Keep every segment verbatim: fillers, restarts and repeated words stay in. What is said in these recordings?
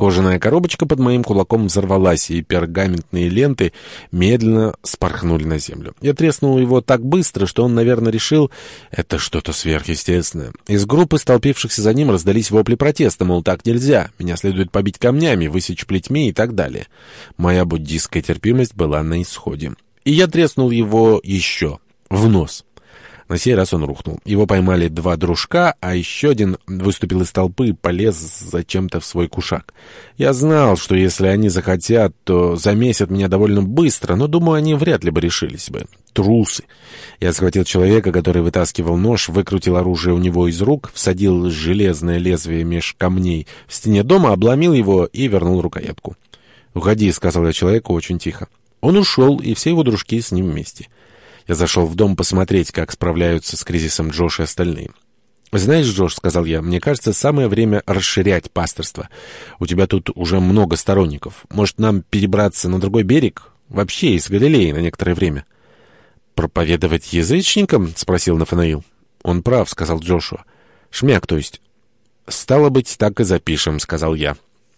Кожаная коробочка под моим кулаком взорвалась, и пергаментные ленты медленно спорхнули на землю. Я треснул его так быстро, что он, наверное, решил, это что-то сверхъестественное. Из группы, столпившихся за ним, раздались вопли протеста, мол, так нельзя, меня следует побить камнями, высечь плетьми и так далее. Моя буддистская терпимость была на исходе. И я треснул его еще в нос. На сей раз он рухнул. Его поймали два дружка, а еще один выступил из толпы и полез зачем-то в свой кушак. Я знал, что если они захотят, то замесят меня довольно быстро, но, думаю, они вряд ли бы решились бы. Трусы. Я схватил человека, который вытаскивал нож, выкрутил оружие у него из рук, всадил железное лезвие меж камней в стене дома, обломил его и вернул рукоятку. «Уходи», — сказал я человеку очень тихо. Он ушел, и все его дружки с ним вместе. Я зашел в дом посмотреть, как справляются с кризисом Джош и остальные. «Знаешь, Джош, — сказал я, — мне кажется, самое время расширять пасторство. У тебя тут уже много сторонников. Может, нам перебраться на другой берег? Вообще из Галилеи на некоторое время». «Проповедовать язычникам?» — спросил Нафанаил. «Он прав, — сказал Джошуа. Шмяк, то есть». «Стало быть, так и запишем, — сказал я».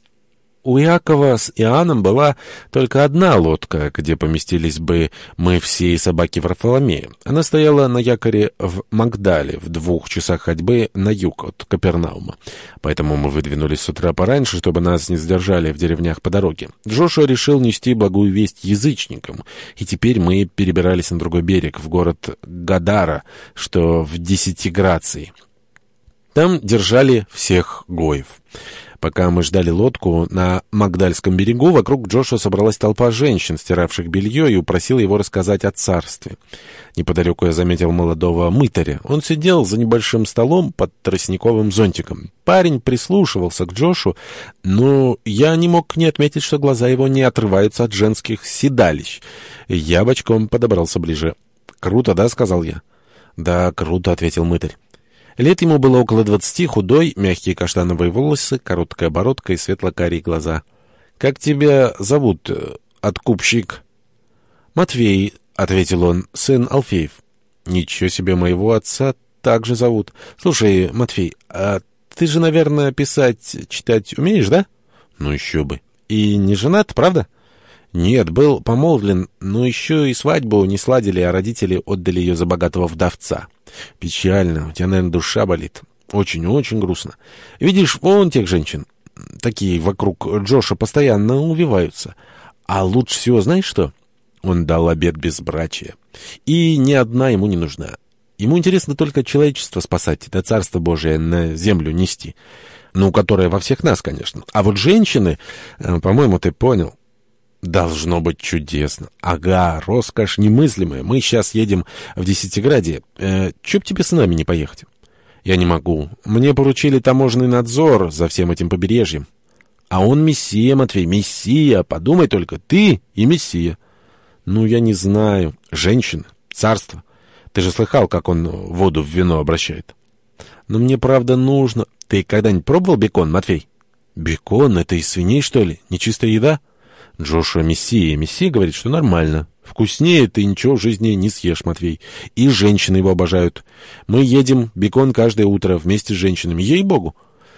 У Иакова с Иоанном была только одна лодка, где поместились бы мы все и собаки Варфоломея. Она стояла на якоре в Магдале, в двух часах ходьбы на юг от Капернаума. Поэтому мы выдвинулись с утра пораньше, чтобы нас не задержали в деревнях по дороге. Джошуа решил нести благую весть язычникам, и теперь мы перебирались на другой берег, в город Гадара, что в Десятиграции. Там держали всех гоев. Пока мы ждали лодку на Магдальском берегу, вокруг Джошуа собралась толпа женщин, стиравших белье, и упросила его рассказать о царстве. Неподалеку я заметил молодого мытаря. Он сидел за небольшим столом под тростниковым зонтиком. Парень прислушивался к Джошу, но я не мог не отметить, что глаза его не отрываются от женских седалищ. Я бочком подобрался ближе. «Круто, да?» — сказал я. «Да, круто», — ответил мытарь. Лет ему было около двадцати, худой, мягкие каштановые волосы, короткая бородка и светло-карие глаза. «Как тебя зовут, откупщик?» «Матвей», — ответил он, — «сын Алфеев». «Ничего себе, моего отца так же зовут. Слушай, Матвей, а ты же, наверное, писать, читать умеешь, да?» «Ну еще бы. И не женат, правда?» «Нет, был помолвлен, но еще и свадьбу не сладили, а родители отдали ее за богатого вдовца. Печально, у тебя, наверное, душа болит. Очень-очень грустно. Видишь, вон тех женщин, такие вокруг Джоша постоянно увиваются. А лучше всего знаешь что? Он дал обет безбрачия. И ни одна ему не нужна. Ему интересно только человечество спасать, это Царство Божие на землю нести. Ну, которое во всех нас, конечно. А вот женщины, по-моему, ты понял». «Должно быть чудесно. Ага, роскошь немыслимая. Мы сейчас едем в Десятиградие. Э, чё б тебе с нами не поехать?» «Я не могу. Мне поручили таможенный надзор за всем этим побережьем». «А он мессия, Матвей, мессия. Подумай только, ты и мессия». «Ну, я не знаю. Женщина, царство. Ты же слыхал, как он воду в вино обращает?» «Но мне правда нужно. Ты когда-нибудь пробовал бекон, Матвей?» «Бекон? Это из свиней, что ли? Нечистая еда?» Джошуа мессия. Мессия говорит, что нормально. Вкуснее ты ничего в жизни не съешь, Матвей. И женщины его обожают. Мы едем бекон каждое утро вместе с женщинами. Ей-богу.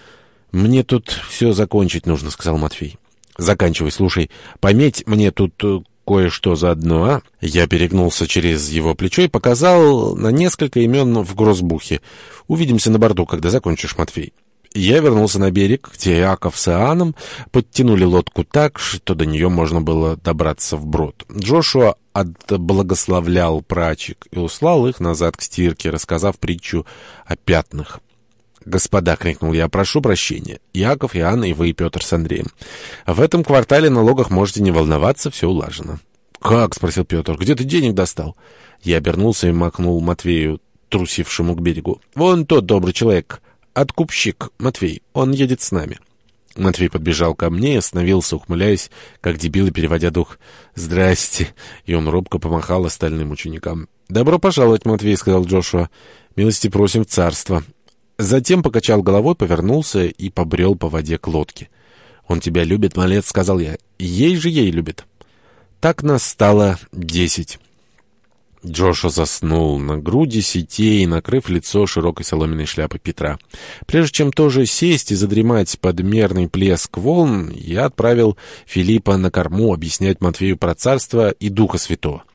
Мне тут все закончить нужно, сказал Матвей. Заканчивай, слушай. Пометь мне тут кое-что заодно, а? Я перегнулся через его плечо и показал на несколько имен в грозбухе. Увидимся на борту, когда закончишь, Матвей. Я вернулся на берег, где Иаков с Иоанном подтянули лодку так, что до нее можно было добраться вброд. Джошуа отблагословлял прачек и услал их назад к стирке, рассказав притчу о пятнах. «Господа», — крикнул я, — «прошу прощения. Иаков, Иоанн и вы, Петр с Андреем. В этом квартале налогах можете не волноваться, все улажено». «Как?» — спросил Петр. «Где ты денег достал?» Я обернулся и махнул Матвею, трусившему к берегу. «Вон тот добрый человек». «Откупщик, Матвей, он едет с нами». Матвей подбежал ко мне и остановился, ухмыляясь, как дебил и переводя дух. «Здрасте!» И он робко помахал остальным ученикам. «Добро пожаловать, Матвей», — сказал Джошуа. «Милости просим в царство». Затем покачал головой, повернулся и побрел по воде к лодке. «Он тебя любит, малец», — сказал я. «Ей же ей любит». Так нас стало десять. Джошуа заснул на груди сетей, накрыв лицо широкой соломенной шляпой Петра. Прежде чем тоже сесть и задремать под мерный плеск волн, я отправил Филиппа на корму объяснять Матфею про царство и Духа Святого.